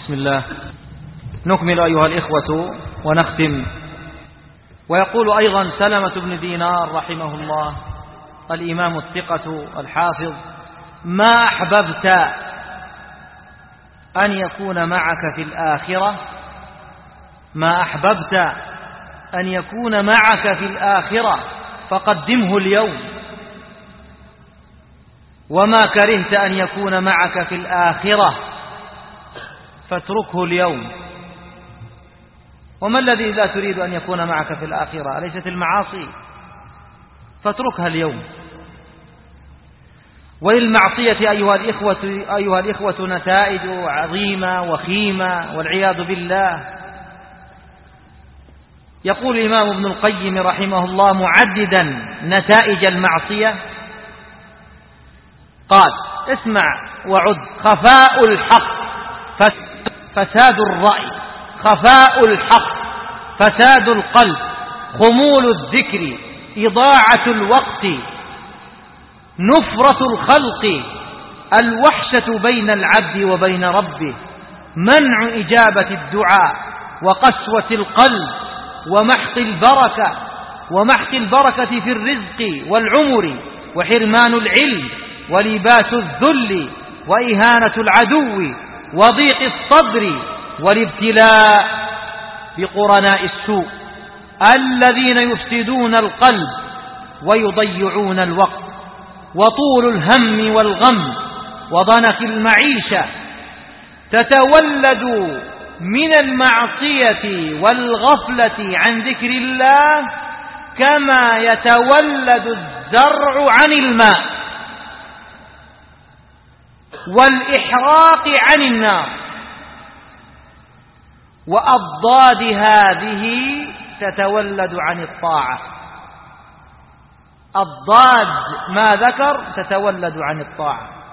بسم الله. نكمل أيها الإخوة ونختم. ويقول أيضا سلمة بن دينار رحمه الله الإمام الثقة الحافظ: ما أحببت أن يكون معك في الآخرة، ما أحببت أن يكون معك في الآخرة فقدمه اليوم، وما كرهت أن يكون معك في الآخرة فاتركه اليوم. وما الذي لا تريد أن يكون معك في الآخرة؟ أليست المعاصي؟ فاتركها اليوم. وللمعصية أيها الإخوة نتائج عظيمة وخيمة والعياذ بالله. يقول الإمام ابن القيم رحمه الله معددا نتائج المعصية، قال: اسمع وعد: خفاء الحق فساد الرأي، خفاء الحق فساد القلب، خمول الذكر، إضاعة الوقت، نفرة الخلق، الوحشة بين العبد وبين ربه، منع إجابة الدعاء، وقسوة القلب، ومحق البركة في الرزق والعمر، وحرمان العلم، ولباس الذل، وإهانة العدو، وضيق الصدر، والابتلاء بقرناء السوء الذين يفسدون القلب ويضيعون الوقت، وطول الهم والغم، وضنك المعيشة. تتولد من المعصية والغفلة عن ذكر الله كما يتولد الزرع عن الماء والإحراق عن النار. وأضداد هذه تتولد عن الطاعة. أضداد ما ذكر تتولد عن الطاعة.